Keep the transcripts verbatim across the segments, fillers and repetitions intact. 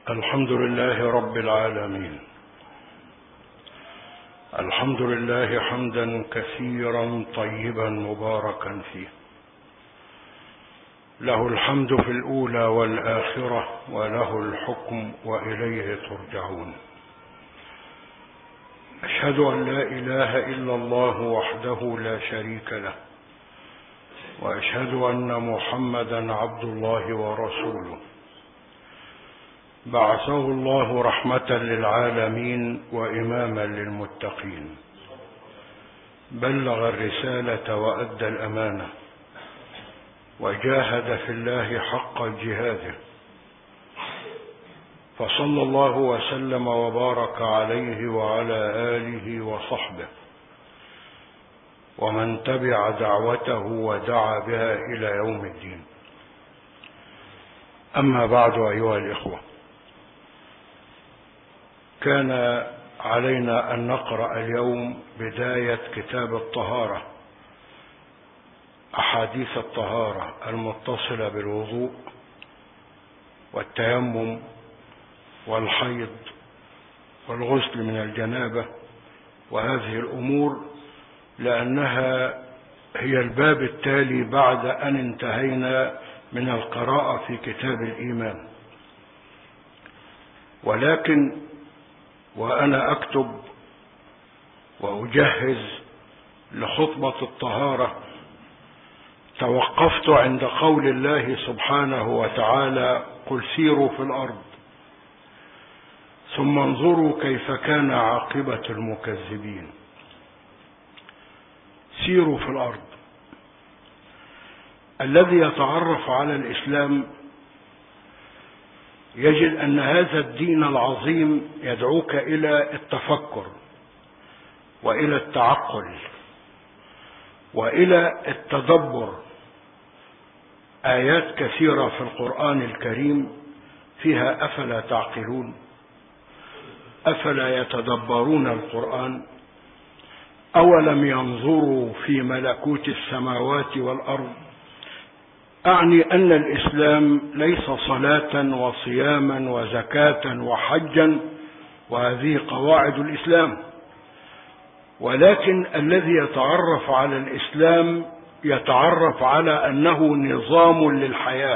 الحمد لله رب العالمين. الحمد لله حمدا كثيرا طيبا مباركا فيه، له الحمد في الأولى والآخرة وله الحكم وإليه ترجعون. أشهد أن لا إله إلا الله وحده لا شريك له، وأشهد أن محمدا عبد الله ورسوله، بعثه الله رحمة للعالمين وإماما للمتقين، بلغ الرسالة وأدى الأمانة وجاهد في الله حق جهاده، فصلى الله وسلم وبارك عليه وعلى آله وصحبه ومن تبع دعوته ودعا بها إلى يوم الدين. أما بعد أيها الإخوة، كان علينا أن نقرأ اليوم بداية كتاب الطهارة، أحاديث الطهارة المتصلة بالوضوء والتيمم والحيض والغسل من الجنابة وهذه الأمور، لأنها هي الباب التالي بعد أن انتهينا من القراءة في كتاب الإيمان. ولكن وأنا أكتب وأجهز لخطبة الطهارة توقفت عند قول الله سبحانه وتعالى: قل سيروا في الأرض ثم انظروا كيف كان عاقبة المكذبين. سيروا في الأرض. الذي يتعرف على الإسلام يجد أن هذا الدين العظيم يدعوك إلى التفكر وإلى التعقل وإلى التدبر. آيات كثيرة في القرآن الكريم فيها أفلا تعقلون، أفلا يتدبرون القرآن، أولم ينظروا في ملكوت السماوات والأرض. أعني أن الإسلام ليس صلاة وصياما وزكاة وحجا، وهذه قواعد الإسلام، ولكن الذي يتعرف على الإسلام يتعرف على أنه نظام للحياة.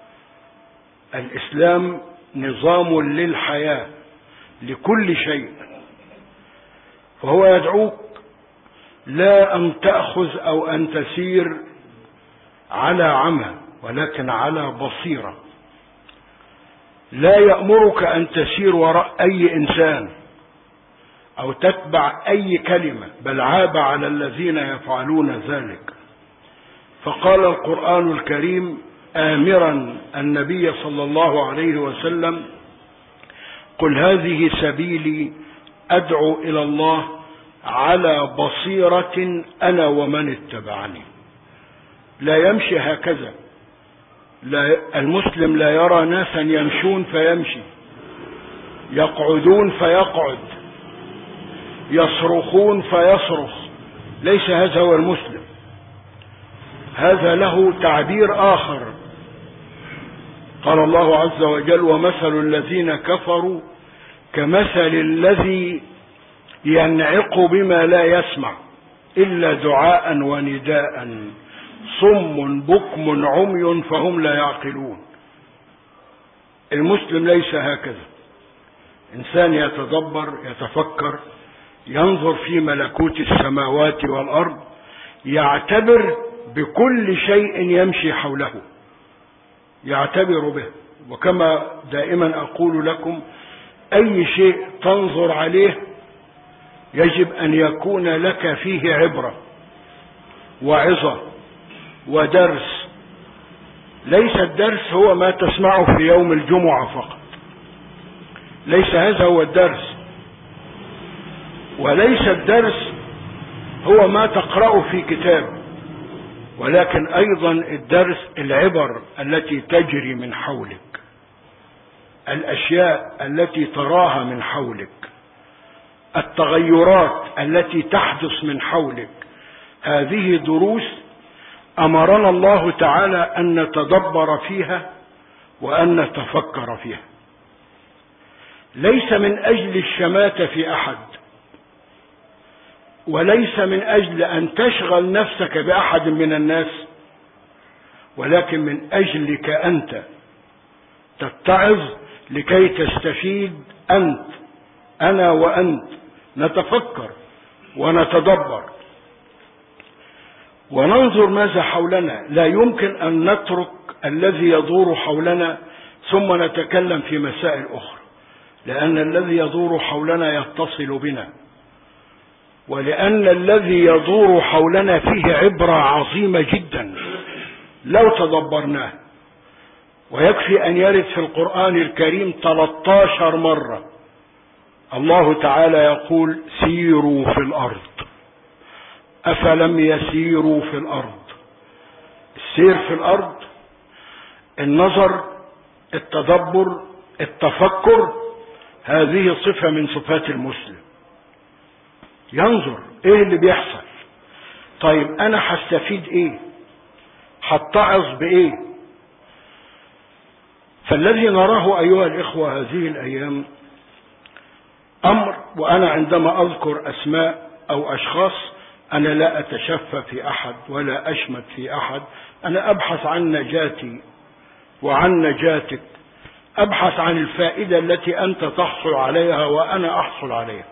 الإسلام نظام للحياة لكل شيء، فهو يدعوك لا أن تأخذ أو أن تسير على عمى، ولكن على بصيرة. لا يأمرك أن تسير وراء أي إنسان أو تتبع أي كلمة، بل عاب على الذين يفعلون ذلك. فقال القرآن الكريم آمرا النبي صلى الله عليه وسلم: قل هذه سبيلي أدعو إلى الله على بصيرة أنا ومن اتبعني. لا يمشي هكذا. لا، المسلم لا يرى ناسا يمشون فيمشي، يقعدون فيقعد، يصرخون فيصرخ. ليس هذا هو المسلم. هذا له تعبير آخر. قال الله عز وجل: ومثل الذين كفروا كمثل الذي ينعق بما لا يسمع إلا دعاء ونداء صم بكم عمي فهم لا يعقلون. المسلم ليس هكذا. إنسان يتدبر، يتفكر، ينظر في ملكوت السماوات والأرض، يعتبر بكل شيء يمشي حوله، يعتبر به. وكما دائما أقول لكم، أي شيء تنظر عليه يجب أن يكون لك فيه عبرة وعظة ودرس. ليس الدرس هو ما تسمعه في يوم الجمعة فقط، ليس هذا هو الدرس. وليس الدرس هو ما تقرأه في كتاب، ولكن أيضا الدرس العبر التي تجري من حولك، الأشياء التي تراها من حولك، التغيرات التي تحدث من حولك. هذه دروس أمرنا الله تعالى أن نتدبر فيها وأن نتفكر فيها. ليس من أجل الشماتة في أحد، وليس من أجل أن تشغل نفسك بأحد من الناس، ولكن من أجلك أنت تتعظ لكي تستفيد أنت، أنا وأنت، نتفكر ونتدبر وننظر ماذا حولنا. لا يمكن أن نترك الذي يدور حولنا ثم نتكلم في مسائل أخرى، لأن الذي يدور حولنا يتصل بنا، ولأن الذي يدور حولنا فيه عبرة عظيمة جدا لو تدبرناه. ويكفي أن يرد في القرآن الكريم ثلاث عشرة مرة الله تعالى يقول سيروا في الأرض، أفلم يسيروا في الأرض. السير في الأرض، النظر، التدبر، التفكر، هذه صفة من صفات المسلم. ينظر ايه اللي بيحصل، طيب انا هستفيد ايه، هتعظ بايه. فالذي نراه ايها الاخوة هذه الايام امر، وانا عندما اذكر اسماء او اشخاص انا لا اتشفى في احد ولا اشمت في احد، انا ابحث عن نجاتي وعن نجاتك، ابحث عن الفائدة التي انت تحصل عليها وانا احصل عليها.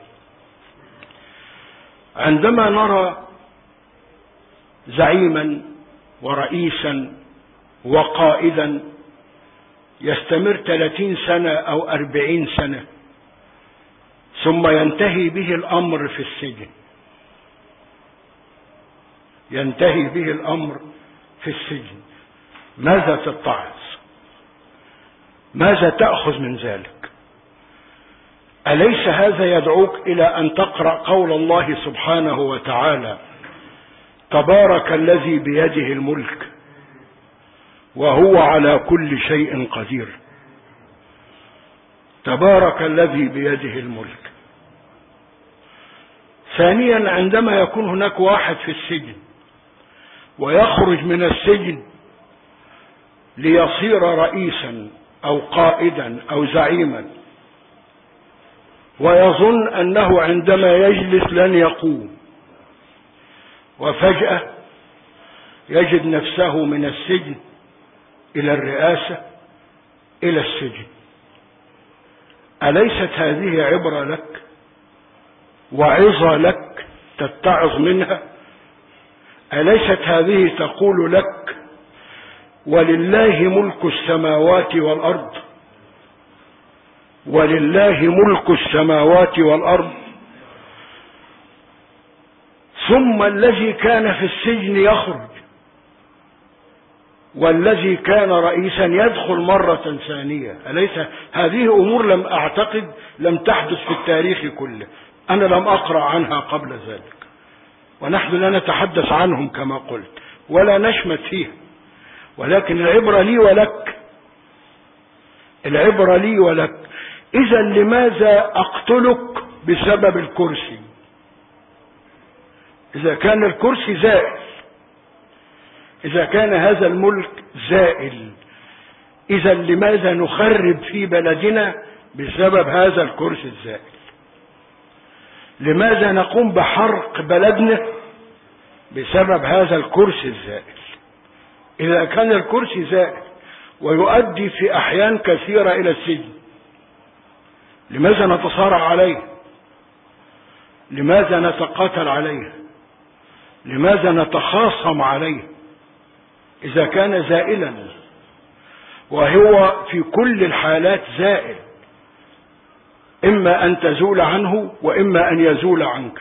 عندما نرى زعيما ورئيسا وقائدا يستمر ثلاثين سنة او اربعين سنة ثم ينتهي به الامر في السجن، ينتهي به الامر في السجن، ماذا تتعظ؟ ماذا تأخذ من ذلك؟ أليس هذا يدعوك إلى أن تقرأ قول الله سبحانه وتعالى تبارك الذي بيده الملك وهو على كل شيء قدير. تبارك الذي بيده الملك. ثانيا، عندما يكون هناك واحد في السجن ويخرج من السجن ليصير رئيسا أو قائدا أو زعيما، ويظن أنه عندما يجلس لن يقوم، وفجأة يجد نفسه من السجن إلى الرئاسة إلى السجن. أليست هذه عبرة لك وعظة لك تتعظ منها؟ أليست هذه تقول لك ولله ملك السماوات والأرض، ولله ملك السماوات والأرض، ثم الذي كان في السجن يخرج، والذي كان رئيسا يدخل مرة ثانية. أليس هذه أمور لم أعتقد لم تحدث في التاريخ كله، أنا لم أقرأ عنها قبل ذلك، ونحن لا نتحدث عنهم كما قلت ولا نشمت فيها، ولكن العبرة لي ولك، العبرة لي ولك. إذا لماذا أقتلك بسبب الكرسي؟ إذا كان الكرسي زائل، إذا كان هذا الملك زائل، إذا لماذا نخرب في بلدنا بسبب هذا الكرسي الزائل؟ لماذا نقوم بحرق بلدنا بسبب هذا الكرسي الزائل؟ إذا كان الكرسي زائل ويؤدي في أحيان كثيرة إلى السجن، لماذا نتصارع عليه؟ لماذا نتقاتل عليه؟ لماذا نتخاصم عليه إذا كان زائلا؟ وهو في كل الحالات زائل، إما أن تزول عنه وإما أن يزول عنك،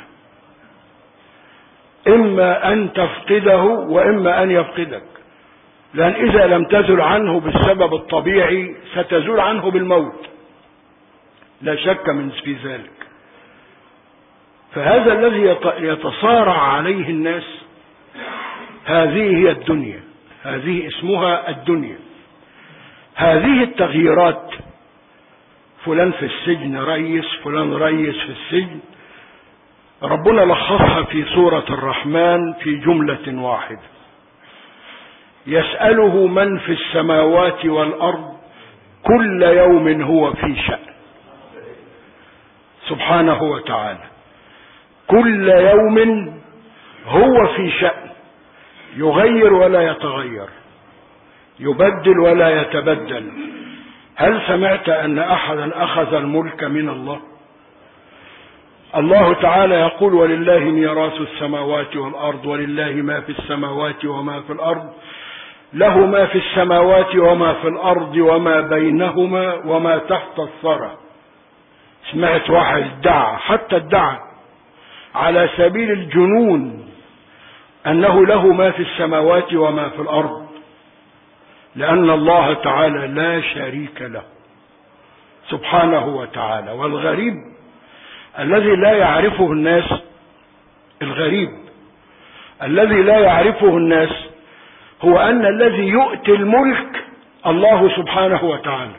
إما أن تفقده وإما أن يفقدك، لأن إذا لم تزل عنه بالسبب الطبيعي ستزول عنه بالموت، لا شك من في ذلك. فهذا الذي يتصارع عليه الناس، هذه هي الدنيا، هذه اسمها الدنيا. هذه التغييرات، فلان في السجن رئيس، فلان رئيس في السجن، ربنا لخصها في سورة الرحمن في جملة واحدة: يسأله من في السماوات والأرض كل يوم هو في شأن. سبحانه وتعالى كل يوم هو في شأن، يغير ولا يتغير، يبدل ولا يتبدل. هل سمعت أن أحدا أخذ الملك من الله؟ الله تعالى يقول ولله ميراث السماوات والأرض ولله ما في السماوات وما في الأرض، له ما في السماوات وما في الأرض وما بينهما وما تحت الثرى. سمعت واحد ادعى، حتى ادعى على سبيل الجنون، أنه له ما في السماوات وما في الأرض، لأن الله تعالى لا شريك له سبحانه وتعالى. والغريب الذي لا يعرفه الناس، الغريب الذي لا يعرفه الناس هو أن الذي يؤتي الملك الله سبحانه وتعالى.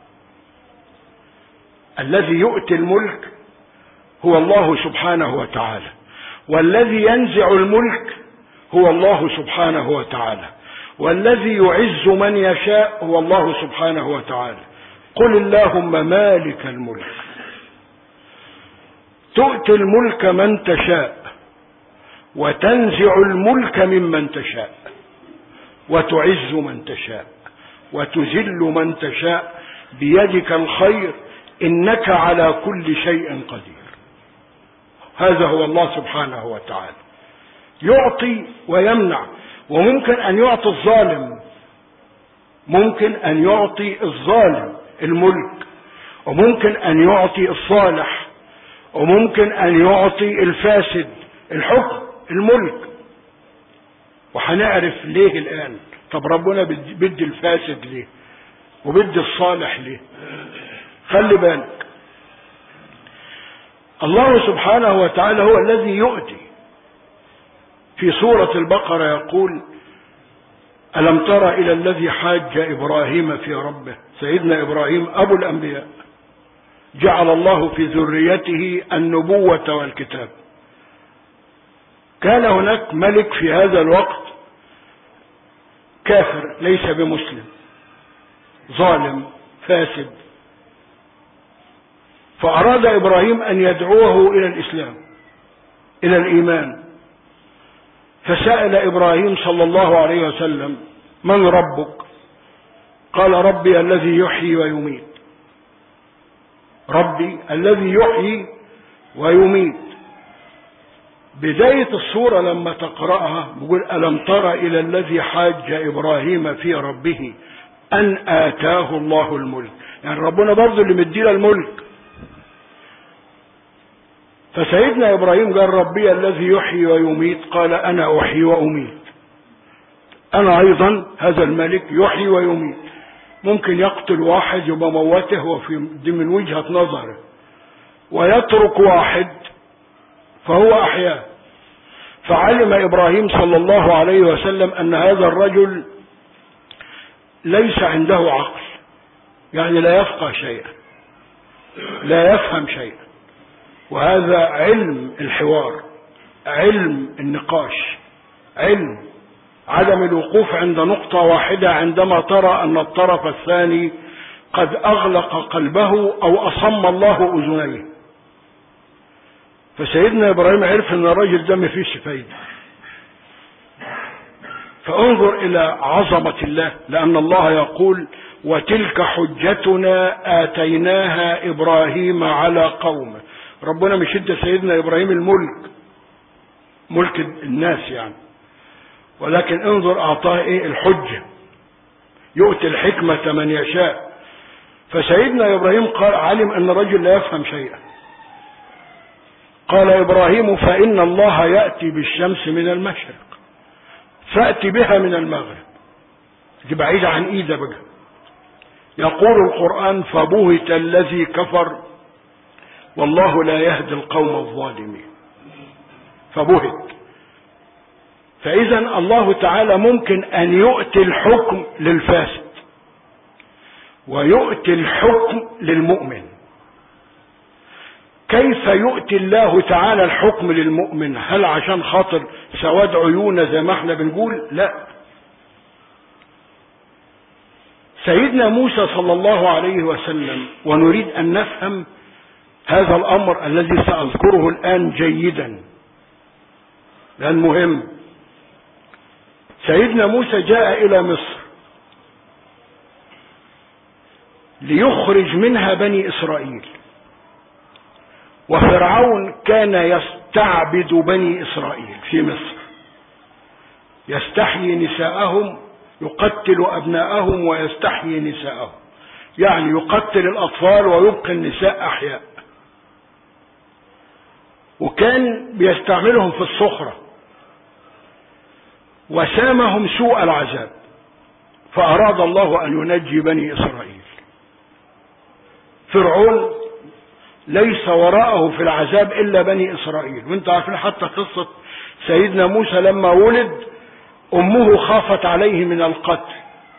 الذي يؤتي الملك هو الله سبحانه وتعالى، والذي ينزع الملك هو الله سبحانه وتعالى، والذي يعز من يشاء هو الله سبحانه وتعالى. قل اللهم مالك الملك تؤتي الملك من تشاء وتنزع الملك ممن تشاء وتعز من تشاء وتذل من تشاء بيدك الخير إنك على كل شيء قدير. هذا هو الله سبحانه وتعالى، يعطي ويمنع، وممكن أن يعطي الظالم، ممكن أن يعطي الظالم الملك، وممكن أن يعطي الصالح، وممكن أن يعطي الفاسد الحكم الملك. وهنعرف ليه الآن. طب ربنا بدي الفاسد ليه وبدي الصالح ليه؟ خلي بالك، الله سبحانه وتعالى هو الذي يؤتي. في سورة البقرة يقول ألم تر إلى الذي حاج إبراهيم في ربه. سيدنا إبراهيم أبو الأنبياء، جعل الله في ذريته النبوة والكتاب. كان هناك ملك في هذا الوقت كافر ليس بمسلم، ظالم فاسد، فأراد إبراهيم أن يدعوه إلى الإسلام، إلى الإيمان. فسأل إبراهيم صلى الله عليه وسلم من ربك؟ قال ربي الذي يحيي ويميت. ربي الذي يحيي ويميت. بداية السورة لما تقرأها بيقول ألم تر إلى الذي حاج إبراهيم في ربه أن آتاه الله الملك. يعني ربنا برضه اللي مدينا الملك. فسيدنا إبراهيم قال ربي الذي يحيي ويميت، قال أنا أحيي وأميت. أنا أيضا هذا الملك يحيي ويميت. ممكن يقتل واحد يبقى موته وفي دي من وجهة نظره، ويترك واحد فهو أحياه. فعلم إبراهيم صلى الله عليه وسلم أن هذا الرجل ليس عنده عقل، يعني لا يفقه شيئا، لا يفهم شيئا. وهذا علم الحوار، علم النقاش، علم عدم الوقوف عند نقطة واحدة عندما ترى أن الطرف الثاني قد أغلق قلبه أو أصم الله أذنيه. فسيدنا إبراهيم عرف أن الرجل ده ما فيش فايدة. فانظر إلى عظمة الله، لأن الله يقول وتلك حجتنا آتيناها إبراهيم على قومه. ربنا مش ادى سيدنا إبراهيم الملك، ملك الناس يعني، ولكن انظر أعطاه إيه؟ الحجة. يؤتي الحكمة من يشاء. فسيدنا إبراهيم قال علم أن الرجل لا يفهم شيئا. قال إبراهيم فإن الله يأتي بالشمس من المشرق فأتي بها من المغرب. دي بعيدة عن إيده بقى. يقول القرآن فبهت الذي كفر والله لا يهدي القوم الظالمين. فبهت. فإذا الله تعالى ممكن أن يؤتي الحكم للفاسد ويؤتي الحكم للمؤمن. كيف يؤتي الله تعالى الحكم للمؤمن؟ هل عشان خاطر سواد عيونه زي ما احنا بنقول؟ لا. سيدنا موسى صلى الله عليه وسلم، ونريد أن نفهم هذا الأمر الذي سأذكره الآن جيدا لأن مهم. سيدنا موسى جاء إلى مصر ليخرج منها بني إسرائيل، وفرعون كان يستعبد بني إسرائيل في مصر، يستحيي نساءهم، يقتل أبناءهم ويستحيي نساءهم، يعني يقتل الأطفال ويبقي النساء أحياء، وكان بيستعملهم في الصخرة، وسامهم سوء العذاب، فأراد الله أن ينجي بني إسرائيل. فرعون ليس وراءه في العذاب إلا بني إسرائيل. وانت عارفين حتى قصة سيدنا موسى لما ولد أمه خافت عليه من القتل،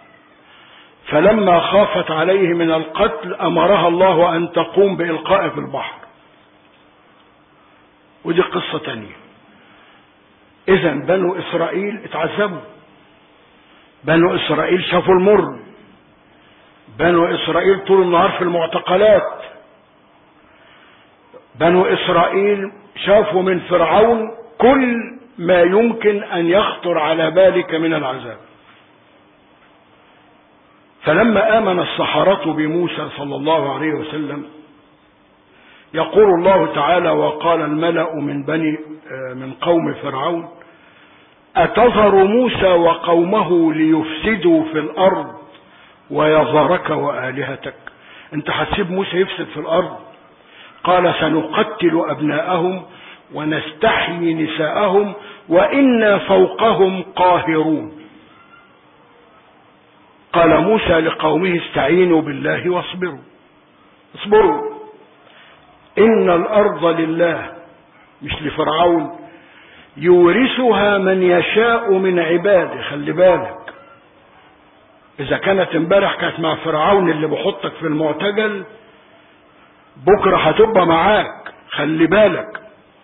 فلما خافت عليه من القتل أمرها الله أن تقوم بإلقائه في البحر، ودي قصة تانية. إذا بنو إسرائيل اتعذبوا، بنو إسرائيل شافوا المر، بنو إسرائيل طول النهار في المعتقلات، بنو إسرائيل شافوا من فرعون كل ما يمكن أن يخطر على بالك من العذاب. فلما آمن السحرة بموسى صلى الله عليه وسلم يقول الله تعالى: وقال الملأ من بني من قوم فرعون أتذر موسى وقومه ليفسدوا في الأرض ويذرك وآلهتك؟ انت هتسيب موسى يفسد في الأرض؟ قال: سنقتل أبناءهم ونستحيي نساءهم وإنا فوقهم قاهرون. قال موسى لقومه: استعينوا بالله واصبروا، اصبروا، إن الأرض لله، مش لفرعون، يورثها من يشاء من عباده. خلي بالك، إذا كانت امبارح كانت مع فرعون اللي بحطك في المعتقل، بكرة هتبقى معاك، خلي بالك.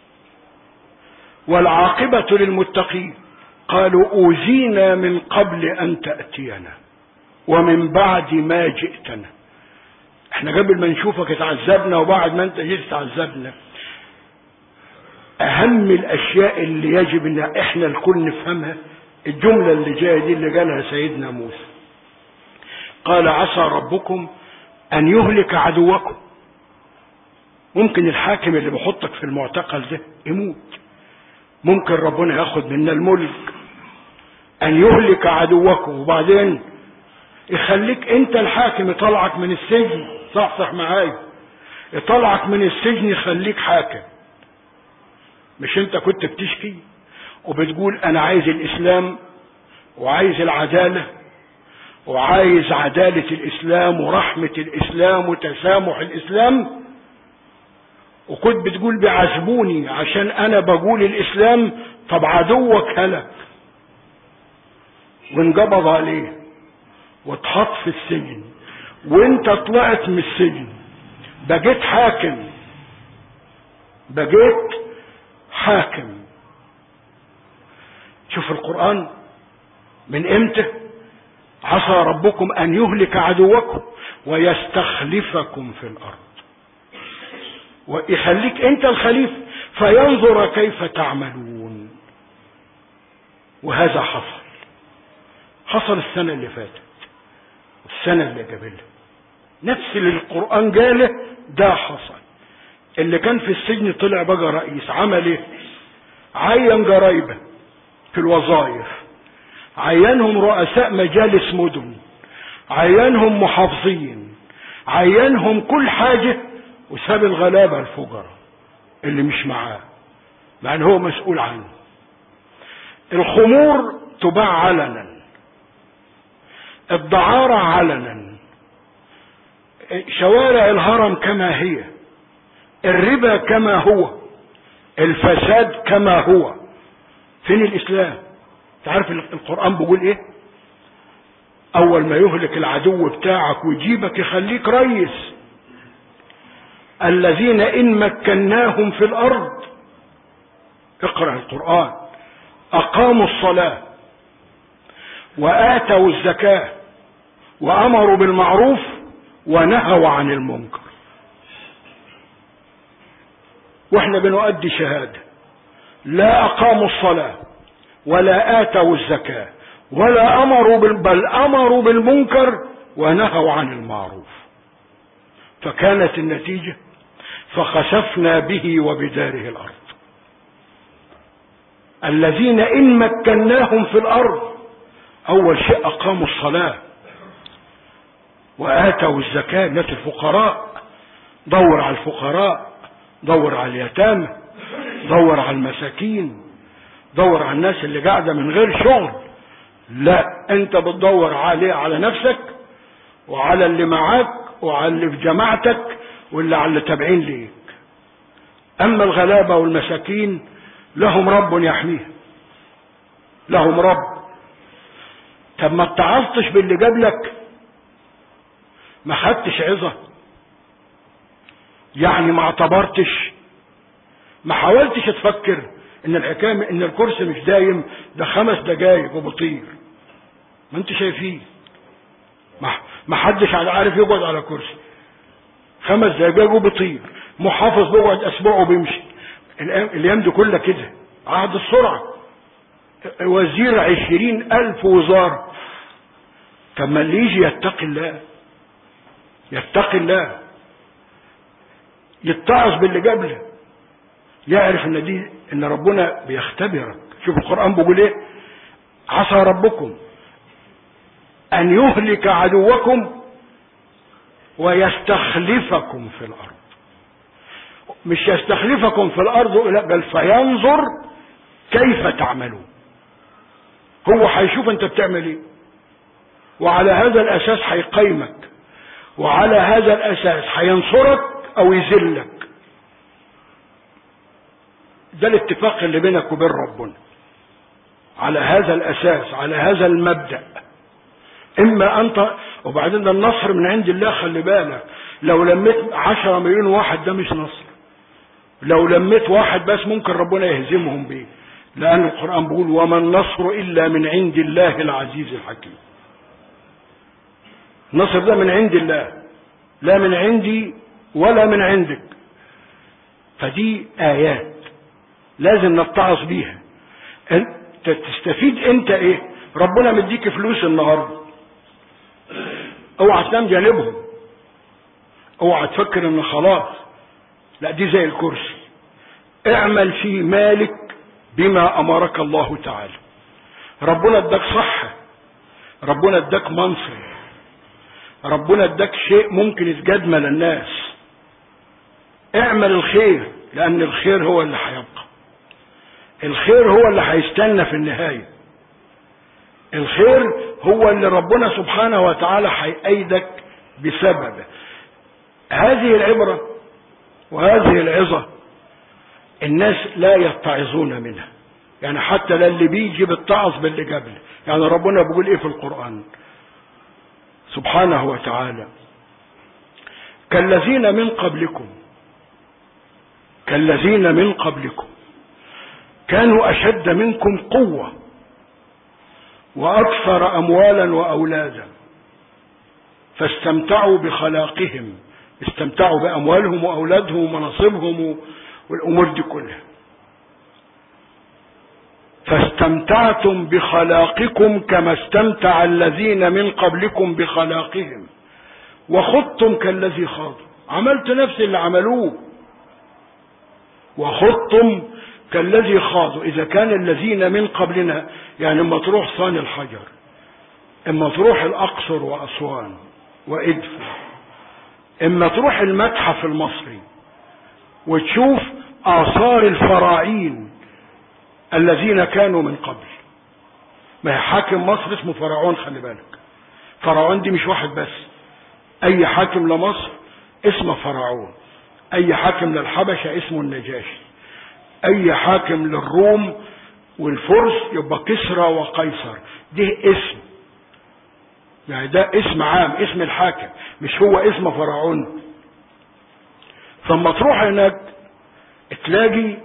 والعاقبة للمتقين. قالوا: أوذينا من قبل أن تأتينا ومن بعد ما جئتنا. احنا قبل ما نشوفك اتعذبنا، وبعد ما انت جيت اتعذبنا. اهم الاشياء اللي يجب ان احنا الكل نفهمها الجملة اللي جاية دي اللي قالها سيدنا موسى. قال: عسى ربكم ان يهلك عدوكم. ممكن الحاكم اللي بحطك في المعتقل ده يموت، ممكن ربنا ياخد منا الملك. ان يهلك عدوكم، وبعدين يخليك انت الحاكم، يطلعك من السجن. صحصح معايا، يطلعك من السجن يخليك حاكم. مش انت كنت بتشكي وبتقول انا عايز الاسلام وعايز العدالة وعايز عدالة الاسلام ورحمة الاسلام وتسامح الاسلام، وكنت بتقول بيعذبوني عشان انا بقول الاسلام؟ طب عدوك هلك وانقبض عليه واتحط في السجن، وانت طلعت من السجن بقيت حاكم، بقيت حاكم. شوف القرآن من امتى؟ عسى ربكم ان يهلك عدوكم ويستخلفكم في الارض، ويخليك انت الخليفة فينظر كيف تعملون. وهذا حصل، حصل السنة اللي فاتت والسنة اللي قبلها، نفس اللي القرآن قاله ده حصل. اللي كان في السجن طلع بقى رئيس، عمل ايه؟ عين قرايبه في الوظائف، عينهم رؤساء مجالس مدن، عينهم محافظين، عينهم كل حاجة، وساب الغلابة الفقراء اللي مش معاه، مع ان هو مسؤول عنه. الخمور تباع علنا، الدعارة علنا، شوارع الهرم كما هي، الربا كما هو، الفساد كما هو. فين الاسلام؟ تعرف القرآن بيقول ايه؟ اول ما يهلك العدو بتاعك ويجيبك يخليك ريس: الذين ان مكناهم في الارض، اقرأ القرآن، اقاموا الصلاة واتوا الزكاة وامروا بالمعروف ونهوا عن المنكر. واحنا بنؤدي شهادة، لا أقاموا الصلاة ولا آتوا الزكاة ولا أمروا بال... بل أمروا بالمنكر ونهوا عن المعروف. فكانت النتيجة فخسفنا به وبداره الأرض. الذين إن مكناهم في الأرض أول شيء أقاموا الصلاة وآتوا الزكاة، ناس الفقراء، دور على الفقراء، دور على اليتامى، دور على المساكين، دور على الناس اللي قاعدة من غير شغل. لا، انت بتدور عليه على نفسك وعلى اللي معاك وعلى اللي في جماعتك واللي على اللي تابعين ليك. اما الغلابة والمساكين لهم رب يحميهم، لهم رب. طب ما اتعظتش باللي جاب لك؟ ما خدتش عظة؟ يعني ما اعتبرتش؟ ما حاولتش تفكر ان الحكاية ان الكرسي مش دايم، ده خمس دقايق وبطير. ما انت شايفين ما حدش عارف يقعد على كرسي خمس دقايق وبطير. محافظ بيقعد اسبوع وبيمشي. الايام دي كلها كده، عهد السرعة. وزير عشرين الف وزارة. طب ما اللي يجي يتقي الله، يتقي الله، يتعظ باللي قبله، يعرف ان دي ان ربنا بيختبرك. شوف القرآن بيقول ايه: عسى ربكم ان يهلك عدوكم ويستخلفكم في الارض. مش يستخلفكم في الارض، بل فينظر كيف تعملون. هو هيشوف انت بتعمل ايه، وعلى هذا الاساس هيقيمك، وعلى هذا الاساس هينصرك او يذلك. ده الاتفاق اللي بينك وبين ربنا على هذا الاساس، على هذا المبدأ. اما انت، وبعدين ده النصر من عند الله. خلي بالك، لو لميت عشرة مليون واحد ده مش نصر. لو لميت واحد بس ممكن ربنا يهزمهم بيه، لان القرآن بيقول: وما النصر الا من عند الله العزيز الحكيم. النصر ده من عند الله، لا من عندي ولا من عندك. فدي ايات لازم نتعظ بيها. انت تستفيد انت ايه؟ ربنا مديك فلوس النهارده، اوعى تنام جانبهم، اوعى تفكر ان خلاص، لا، دي زي الكرسي. اعمل في مالك بما امرك الله تعالى. ربنا اداك صحة، ربنا اداك منصب، ربنا اداك شيء ممكن يتجدمل الناس. اعمل الخير، لان الخير هو اللي هيبقى، الخير هو اللي هيستنى في النهاية، الخير هو اللي ربنا سبحانه وتعالى هيأيدك بسببه. هذه العبرة وهذه العظة الناس لا يتعظون منها، يعني حتى لا اللي بيجي بالتعظ باللي قبله. يعني ربنا بيقول ايه في القرآن سبحانه وتعالى: كالذين من قبلكم، كالذين من قبلكم كانوا أشد منكم قوة وأكثر أموالا وأولادا فاستمتعوا بخلاقهم. استمتعوا بأموالهم وأولادهم ومناصبهم والأمور دي كلها. فاستمتعتم بخلاقكم كما استمتع الذين من قبلكم بخلاقهم وخضتم كالذي خاضوا. عملت نفس اللي عملوه وخضتم كالذي خاضوا. إذا كان الذين من قبلنا، يعني اما تروح صان الحجر، اما تروح الأقصر وأسوان وإدفع، اما تروح المتحف المصري وتشوف آثار الفراعين الذين كانوا من قبل. ما هي حاكم مصر اسمه فرعون، خلي بالك. فرعون دي مش واحد بس، أي حاكم لمصر اسمه فرعون، أي حاكم للحبشة اسمه النجاشي، أي حاكم للروم والفرس يبقى كسرى وقيصر. ده اسم، يعني ده اسم عام، اسم الحاكم، مش هو اسم فرعون. ثم تروح هناك تلاقي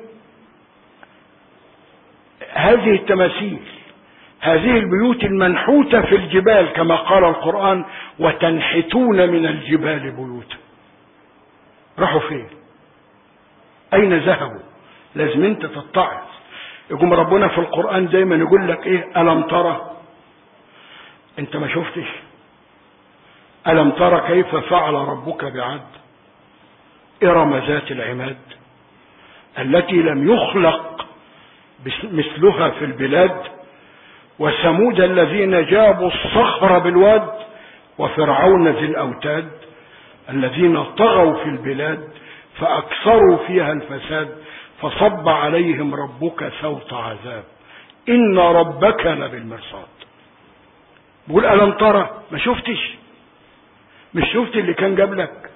هذه التماثيل، هذه البيوت المنحوتة في الجبال كما قال القرآن: وتنحتون من الجبال بيوتا. راحوا فين؟ أين ذهبوا؟ لازم انت تتعظ. يقوم ربنا في القرآن دايما يقول لك ايه؟ ألم ترى؟ انت ما شفتش؟ ألم ترى كيف فعل ربك بعاد؟ إرم ذات العماد التي لم يخلق مثلها في البلاد، وثمود الذين جابوا الصخر بالواد، وفرعون ذي الأوتاد الذين طغوا في البلاد فأكثروا فيها الفساد فصب عليهم ربك سوط عذاب إن ربك لبالمرصاد. بقول ألم ترى؟ ما شفتش؟ مش شفت اللي كان قبلك؟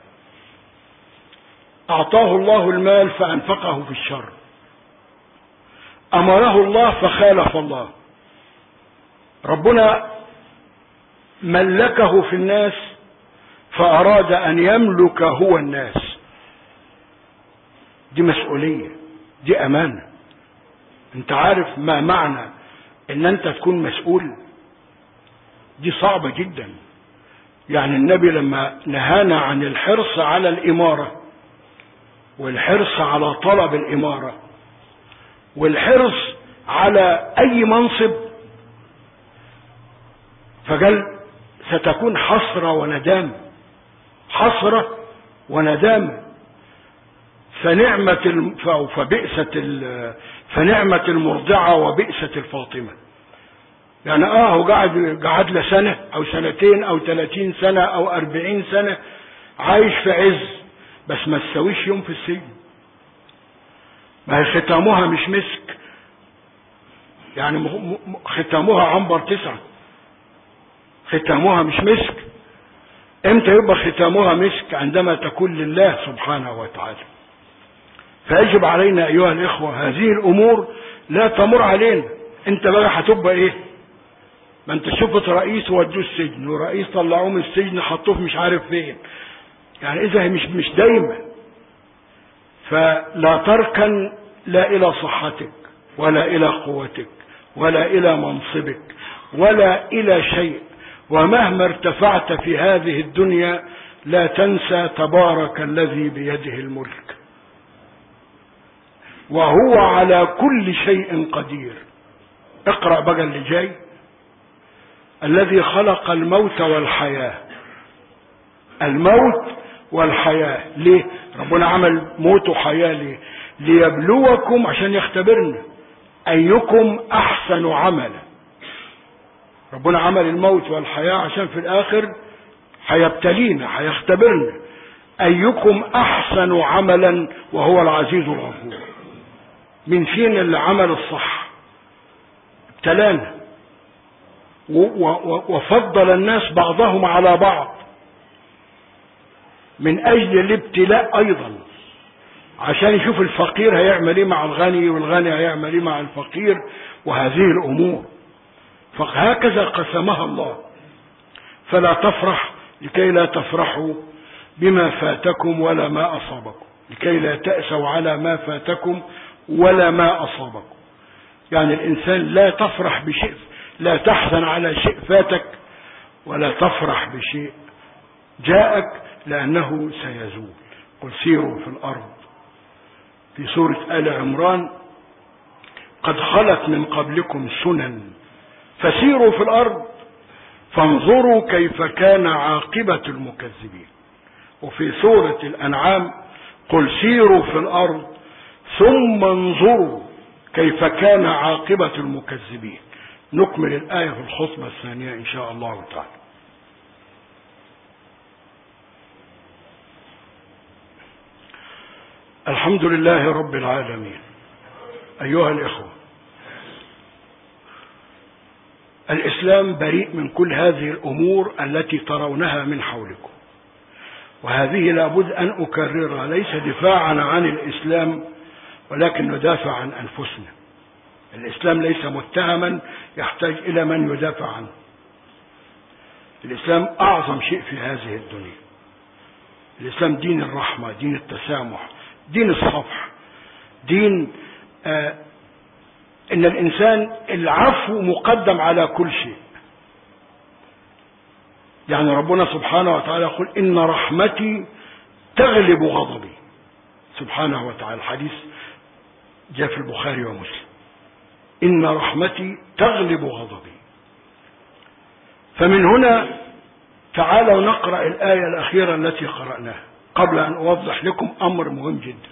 أعطاه الله المال فأنفقه في الشر، أمره الله فخالف الله، ربنا ملكه في الناس فأراد أن يملك هو الناس. دي مسؤولية، دي أمانة. انت عارف ما معنى ان انت تكون مسؤول؟ دي صعبة جدا. يعني النبي لما نهانا عن الحرص على الإمارة والحرص على طلب الإمارة والحرص على أي منصب، فقال ستكون حسرة وندامة، حسرة وندامة. فنعمة فبئسة فنعمة المرضعة وبئسة الفاطمة. يعني اه هو قاعد قعد له سنة او سنتين او ثلاثين سنة او اربعين سنة عايش في عز، بس ما تسويش يوم في السجن. ما هي ختامها مش مسك، يعني ختامها عنبر تسعة، ختامها مش مسك. امتى يبقى ختامها مسك؟ عندما تكون لله سبحانه وتعالى. فيجب علينا ايها الاخوة هذه الامور لا تمر علينا. انت بقى هتبقى ايه؟ ما انت شفت رئيس ودوه السجن، ورئيس طلعوه من السجن حطوه مش عارف فين. يعني اذا هي مش مش دايما. فلا تركن لا الى صحتك ولا الى قوتك ولا الى منصبك ولا الى شيء، ومهما ارتفعت في هذه الدنيا لا تنسى تبارك الذي بيده الملك وهو على كل شيء قدير. اقرأ بقى اللي جاي. الذي خلق الموت والحياة. الموت والحياة ليه؟ ربنا عمل موت وحياة ليه؟ ليبلوكم، عشان يختبرنا أيكم أحسن عملا. ربنا عمل الموت والحياة عشان في الآخر هيبتلينا، هيختبرنا أيكم أحسن عملا وهو العزيز الغفور. من فين اللي عمل الصح؟ ابتلانا وفضل الناس بعضهم على بعض من أجل الابتلاء أيضا، عشان يشوف الفقير هيعمل ايه مع الغني والغني هيعمل ايه مع الفقير، وهذه الأمور. فهكذا قسمها الله. فلا تفرح لكي لا تفرحوا بما فاتكم ولا ما أصابكم، لكي لا تأسوا على ما فاتكم ولا ما أصابكم. يعني الإنسان لا تفرح بشيء، لا تحزن على شيء فاتك ولا تفرح بشيء جاءك، لأنه سيزول. قل سيروا في الأرض. في سورة آل عمران قد خلت من قبلكم سنن فسيروا في الأرض فانظروا كيف كان عاقبة المكذبين. وفي سورة الأنعام قل سيروا في الأرض ثم انظروا كيف كان عاقبة المكذبين. نكمل الآية في الخطبة الثانية إن شاء الله تعالى. الحمد لله رب العالمين. أيها الإخوة، الإسلام بريء من كل هذه الأمور التي ترونها من حولكم، وهذه لابد أن أكررها، ليس دفاعا عن الإسلام ولكن ندافع عن أنفسنا. الإسلام ليس متهما يحتاج إلى من يدافع عنه. الإسلام أعظم شيء في هذه الدنيا. الإسلام دين الرحمة، دين التسامح، دين الصفح، دين آه إن الإنسان العفو مقدم على كل شيء. يعني ربنا سبحانه وتعالى يقول إن رحمتي تغلب غضبي. سبحانه وتعالى. الحديث جاء في البخاري ومسلم: إن رحمتي تغلب غضبي. فمن هنا تعالوا نقرأ الآية الأخيرة التي قرأناها قبل أن أوضح لكم أمر مهم جدا.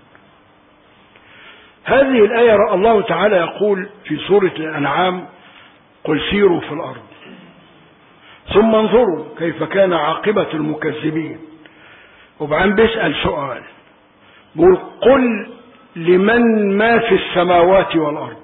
هذه الآية الله تعالى يقول في سورة الأنعام: قل سيروا في الأرض ثم انظروا كيف كان عاقبة المكذبين. وبعدين بيسأل سؤال، بيقول: قل لمن ما في السماوات والأرض.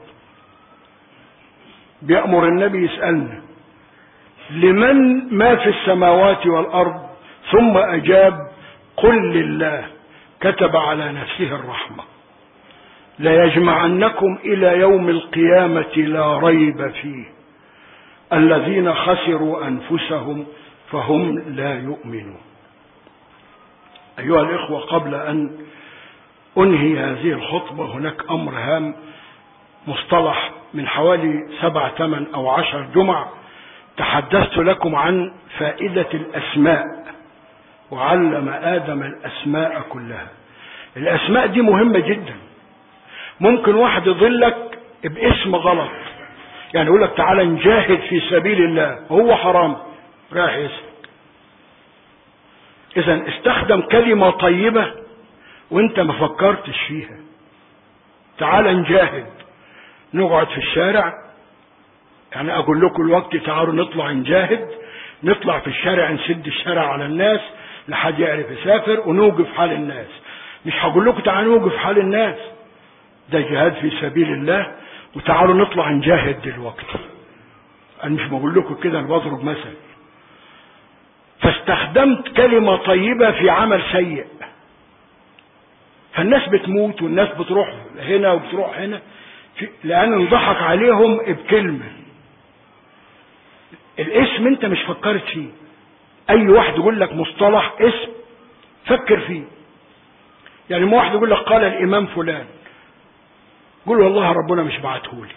بيأمر النبي يسألنا لمن ما في السماوات والأرض، ثم أجاب: قل لله كتب على نفسه الرحمة ليجمعنكم إلى يوم القيامة لا ريب فيه الذين خسروا أنفسهم فهم لا يؤمنون. أيها الإخوة، قبل أن أنهي هذه الخطبة هناك أمر هام، مصطلح من حوالي سبع ثمان أو عشر جمع تحدثت لكم عن فائدة الأسماء، وعلم آدم الأسماء كلها. الأسماء دي مهمة جدا. ممكن واحد يضلك باسم غلط، يعني يقول لك تعالى نجاهد في سبيل الله، هو حرام رايح يسرق. إذن استخدم كلمة طيبة وانت ما فكرتش فيها. تعالى نجاهد، نقعد في الشارع، يعني اقول لكم الوقت تعالوا نطلع نجاهد، نطلع في الشارع نسد الشارع على الناس لحد يعرف يسافر ونوقف حال الناس. مش هقول لكم تعالوا نوقف حال الناس، ده جهاد في سبيل الله، وتعالوا نطلع نجاهد دلوقتي. انا مش بقول لكم كده، انا بضرب مثل. فاستخدمت كلمة طيبة في عمل سيء، فالناس بتموت والناس بتروح هنا وبتروح هنا لأن انضحك عليهم بكلمة. الاسم انت مش فكرت فيه. اي واحد يقول لك مصطلح اسم فكر فيه. يعني ما واحد يقول لك قال الامام فلان، قول والله ربنا مش بعتهولي.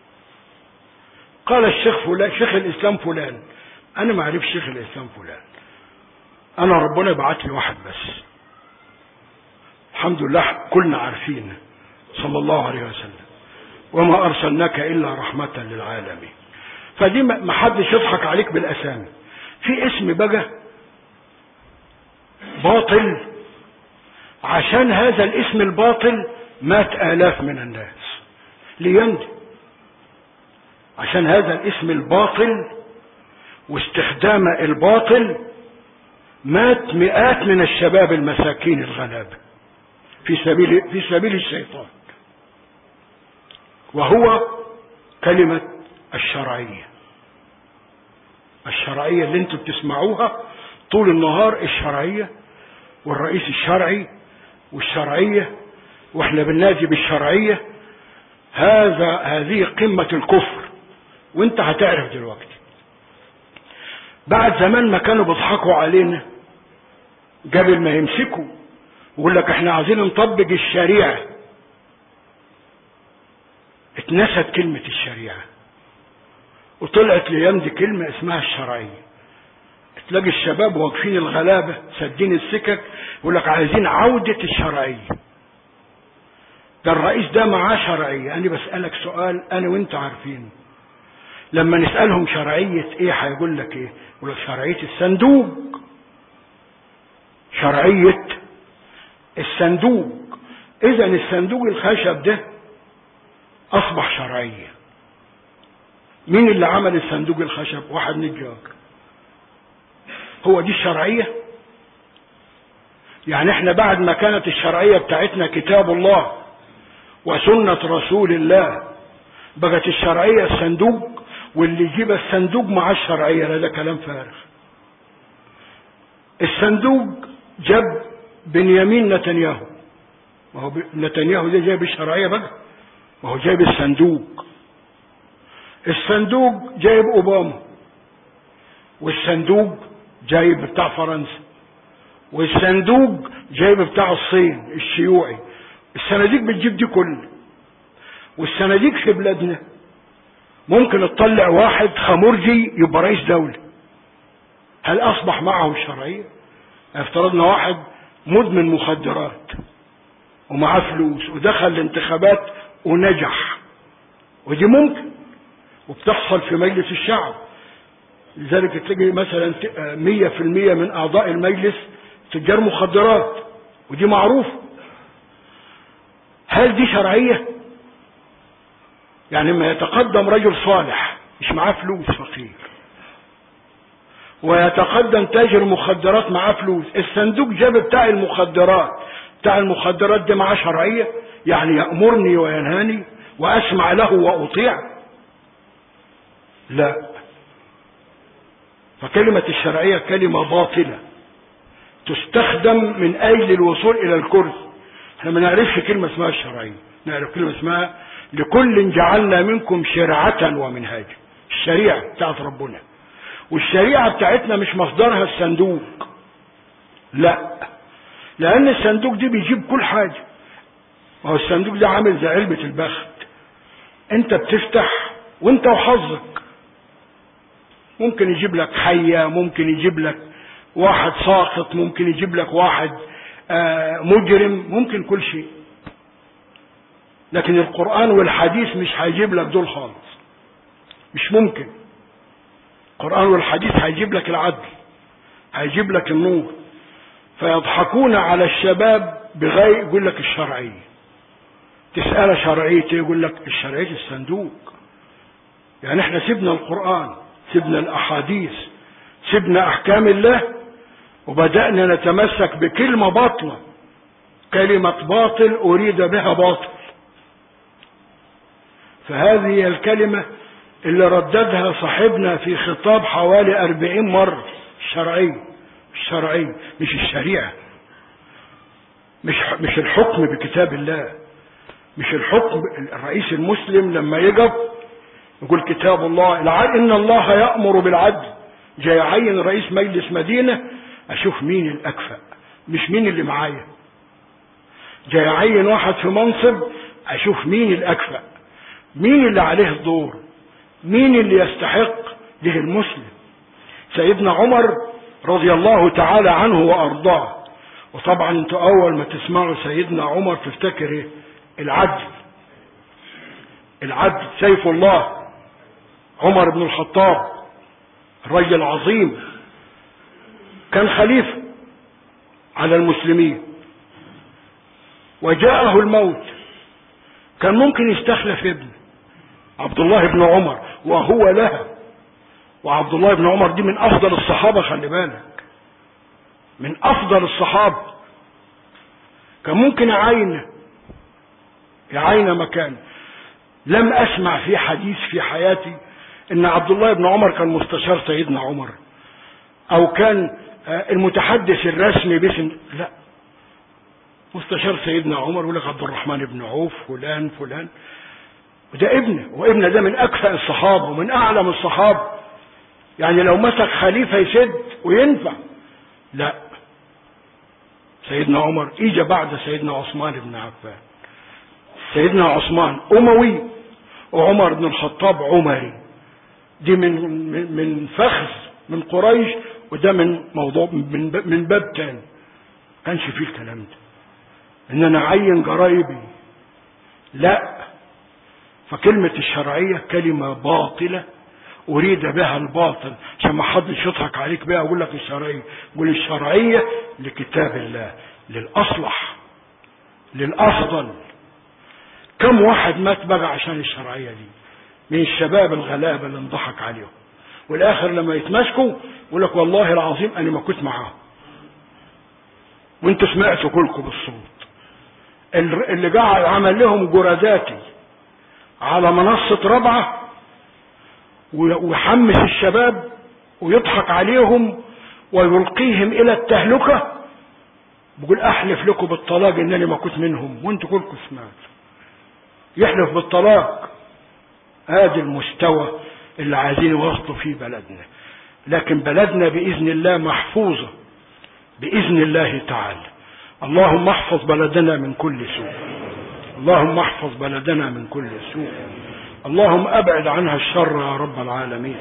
قال الشيخ فلان، شيخ الاسلام فلان، انا ما اعرفش شيخ الاسلام فلان، انا ربنا بعت لي واحد بس. الحمد لله كلنا عارفين صلى الله عليه وسلم: وما ارسلناك الا رحمة للعالمين. فدي ما حدش يضحك عليك بالاسامي. في اسم بقى باطل، عشان هذا الاسم الباطل مات آلاف من الناس ليندي. عشان هذا الاسم الباطل واستخدام الباطل مات مئات من الشباب المساكين الغلابة في سبيل في سبيل الشيطان. وهو كلمة الشرعية. الشرعية اللي انتم بتسمعوها طول النهار، الشرعية والرئيس الشرعي والشرعية واحنا بننادي بالشرعية. هذا هذه قمة الكفر، وانت هتعرف دلوقتي. بعد زمان ما كانوا بيضحكوا علينا قبل ما يمسكوا ويقول لك احنا عايزين نطبق الشريعة، اتنست كلمة الشريعة وطلعت ليام دي كلمة اسمها الشرعية. تلاقي الشباب واقفين الغلابة سدين السكك يقول لك عايزين عودة الشرعية. ده الرئيس ده معاه شرعية. انا بسألك سؤال انا وانت عارفين، لما نسألهم شرعية ايه هيقول لك ايه؟ يقول لك شرعية الصندوق. شرعية الصندوق. اذا الصندوق الخشب ده اصبح شرعية. مين اللي عمل الصندوق الخشب؟ واحد نجار. هو دي الشرعية؟ يعني احنا بعد ما كانت الشرعية بتاعتنا كتاب الله وسنة رسول الله، بقت الشرعية الصندوق، واللي يجيب الصندوق مع الشرعية ده كلام فارغ. الصندوق جاب بنيامين نتنياهو، وهو نتنياهو ده جايب الشرعية بقى، وهو جايب الصندوق. الصندوق جايب اوباما، والصندوق جايب بتاع فرنسا، والصندوق جايب بتاع الصين الشيوعي. الصناديق بتجيب دي كله. والصناديق في بلادنا ممكن تطلع واحد خمرجي يبقى رئيس دولة. هل اصبح معه الشرعية؟ افترضنا واحد مدمن مخدرات ومعاه فلوس ودخل الانتخابات ونجح، ودي ممكن وبتحصل في مجلس الشعب. لذلك تلاقي مثلا مية في المية من اعضاء المجلس تجار مخدرات، ودي معروف. هل دي شرعية؟ يعني ما يتقدم رجل صالح مش معاه فلوس، فقير، ويتقدم تاجر مخدرات معاه فلوس، الصندوق جاب بتاع المخدرات بتاع المخدرات دي معاه شرعية؟ يعني يأمرني وينهاني وأسمع له وأطيع؟ لا. فكلمة الشرعية كلمة باطلة تستخدم من أجل الوصول إلى الكرسي. احنا ما نعرفش كلمة اسمها الشرعية، نعرف كلمة اسمها لكل جعلنا منكم شرعة ومنهاجا. الشريعة بتاعت ربنا، والشريعة بتاعتنا مش مصدرها الصندوق، لا، لأن الصندوق دي بيجيب كل حاجة. وهو الصندوق ده عامل زي علبة البخت، انت بتفتح وانت وحظك، ممكن يجيب لك حية، ممكن يجيب لك واحد ساقط، ممكن يجيب لك واحد آه مجرم، ممكن كل شيء. لكن القرآن والحديث مش هيجيب لك دول خالص، مش ممكن. القرآن والحديث هيجيب لك العدل، هيجيب لك النور. فيضحكون على الشباب بغير، يقول لك الشرعية، تسأل شرعية يقول لك الشرعية الصندوق. يعني احنا سيبنا القرآن، سيبنا الأحاديث، سيبنا أحكام الله، وبدأنا نتمسك بكلمة باطلة، كلمة باطل أريد بها باطل. فهذه الكلمة اللي رددها صاحبنا في خطاب حوالي أربعين مرة، الشرعية الشرعية مش الشريعة، مش مش الحكم بكتاب الله، مش الحكم. الرئيس المسلم لما يقف يقول كتاب الله، إن الله يأمر بالعدل، جاي يعين رئيس مجلس مدينة، أشوف مين الأكفأ مش مين اللي معايا. جاي يعين واحد في منصب، أشوف مين الأكفأ، مين اللي عليه الدور، مين اللي يستحق له المسلم. سيدنا عمر رضي الله تعالى عنه وأرضاه. وطبعا انتوا أول ما تسمعوا سيدنا عمر تفتكر ايه؟ العدل. العدل سيف الله. عمر بن الخطاب الرجل العظيم كان خليفة على المسلمين، وجاءه الموت، كان ممكن يستخلف ابنه عبد الله بن عمر وهو لها. وعبد الله بن عمر دي من أفضل الصحابة، خلي بالك، من أفضل الصحابة. كان ممكن يعين يعين مكان. لم أسمع في حديث في حياتي إن عبد الله بن عمر كان مستشار سيدنا عمر أو كان المتحدث الرسمي باسم، لا، مستشار سيدنا عمر يقول لك عبد الرحمن بن عوف فلان فلان، وده ابنه، وابنه ده من أكفأ الصحابة ومن أعلم الصحابة. يعني لو مسك خليفة يسد وينفع. لا، سيدنا عمر اجى بعد سيدنا عثمان بن عفان. سيدنا عثمان أموي وعمر بن الخطاب عمري، دي من من فخذ من قريش، وده من موضوع من من باب تاني. كانش فيه الكلام ده ان انا اعين قرايبي، لا. فكلمة الشرعية كلمة باطلة أريد بها الباطل، عشان ما حدش يضحك عليك بها. أقول لك الشرعية، قول الشرعية لكتاب الله، للأصلح، للأفضل. كم واحد مات بقى عشان الشرعية دي من الشباب الغلابة اللي انضحك عليهم، والآخر لما يتمسكوا يقول لك والله العظيم أنا ما كنت معاهم، وانتوا سمعتوا كلكم بالصوت. اللي قاعد عمل لهم جراداتي على منصة رابعة ويحمس الشباب ويضحك عليهم ويلقيهم الى التهلكة، بقول احلف لكم بالطلاق انني ما كنت منهم، وانتوا كلكم سمعتوا. يحلف بالطلاق. هذا المستوى اللي عايزين يوصلوا فيه بلدنا. لكن بلدنا باذن الله محفوظة باذن الله تعالى. اللهم احفظ بلدنا من كل سوء، اللهم احفظ بلدنا من كل سوء، اللهم ابعد عنها الشر يا رب العالمين.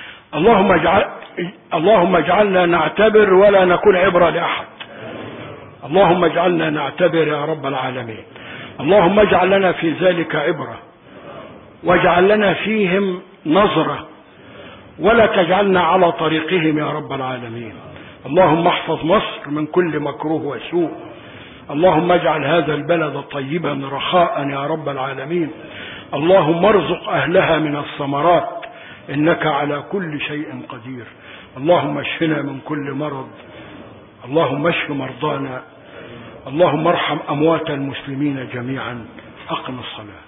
اللهم اجعل اللهم اجعلنا نعتبر ولا نكون عبرة لأحد. اللهم اجعلنا نعتبر يا رب العالمين. اللهم اجعل لنا في ذلك عبرة، واجعل لنا فيهم نظرة، ولا تجعلنا على طريقهم يا رب العالمين. اللهم احفظ مصر من كل مكروه وسوء. اللهم اجعل هذا البلد طيبا رخاء يا رب العالمين. اللهم ارزق أهلها من الثمرات، إنك على كل شيء قدير. اللهم اشفنا من كل مرض، اللهم اشف مرضانا، اللهم ارحم أموات المسلمين جميعا. أقم الصلاة.